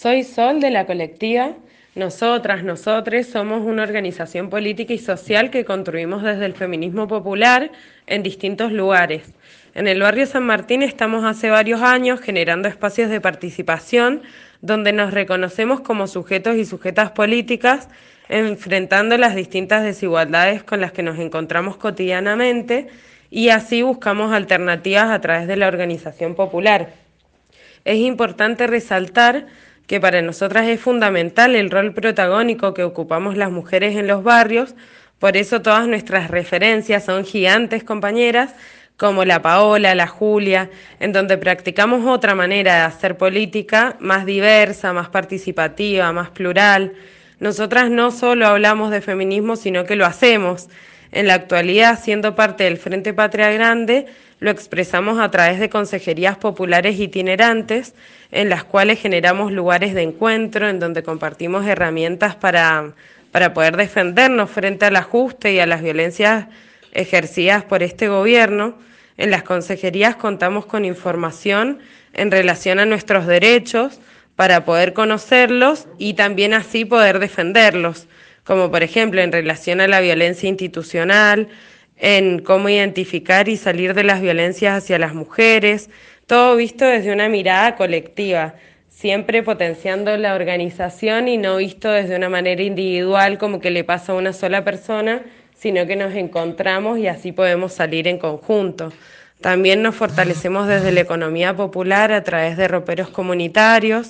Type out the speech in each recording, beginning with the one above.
Soy Sol de la colectiva. Nosotras, nosotres somos una organización política y social que construimos desde el feminismo popular en distintos lugares. En el barrio San Martín estamos hace varios años generando espacios de participación donde nos reconocemos como sujetos y sujetas políticas, enfrentando las distintas desigualdades con las que nos encontramos cotidianamente y así buscamos alternativas a través de la organización popular. Es importante resaltar que para nosotras es fundamental el rol protagónico que ocupamos las mujeres en los barrios, por eso todas nuestras referencias son gigantes compañeras, como la Paola, la Julia, en donde practicamos otra manera de hacer política, más diversa, más participativa, más plural. Nosotras no solo hablamos de feminismo, sino que lo hacemos. En la actualidad, siendo parte del Frente Patria Grande, lo expresamos a través de consejerías populares itinerantes, en las cuales generamos lugares de encuentro, en donde compartimos herramientas para poder defendernos frente al ajuste y a las violencias ejercidas por este gobierno. En las consejerías contamos con información en relación a nuestros derechos para poder conocerlos y también así poder defenderlos, como por ejemplo en relación a la violencia institucional, en cómo identificar y salir de las violencias hacia las mujeres, todo visto desde una mirada colectiva, siempre potenciando la organización y no visto desde una manera individual como que le pasa a una sola persona, sino que nos encontramos y así podemos salir en conjunto. También nos fortalecemos desde la economía popular a través de roperos comunitarios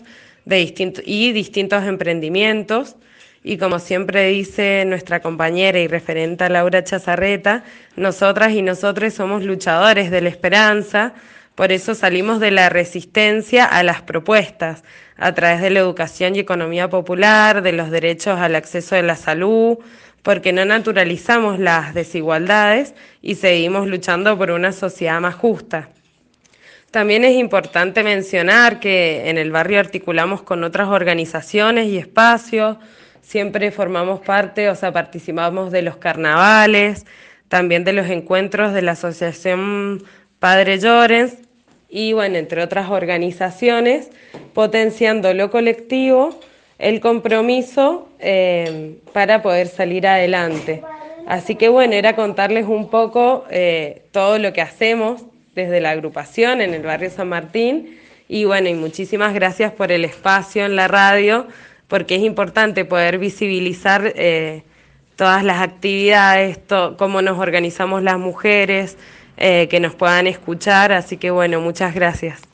y distintos emprendimientos. Y como siempre dice nuestra compañera y referenta Laura Chazarreta, nosotras y nosotres somos luchadores de la esperanza, por eso salimos de la resistencia a las propuestas, a través de la educación y economía popular, de los derechos al acceso a la salud, porque no naturalizamos las desigualdades y seguimos luchando por una sociedad más justa. También es importante mencionar que en el barrio articulamos con otras organizaciones y espacios, siempre formamos parte, o sea, participamos de los carnavales, también de los encuentros de la Asociación Padre Llorens y, bueno, entre otras organizaciones, potenciando lo colectivo, el compromiso para poder salir adelante. Así que, bueno, era contarles un poco todo lo que hacemos desde la agrupación en el barrio San Martín y bueno, y muchísimas gracias por el espacio en la radio, porque es importante poder visibilizar todas las actividades, cómo nos organizamos las mujeres, que nos puedan escuchar, así que bueno, muchas gracias.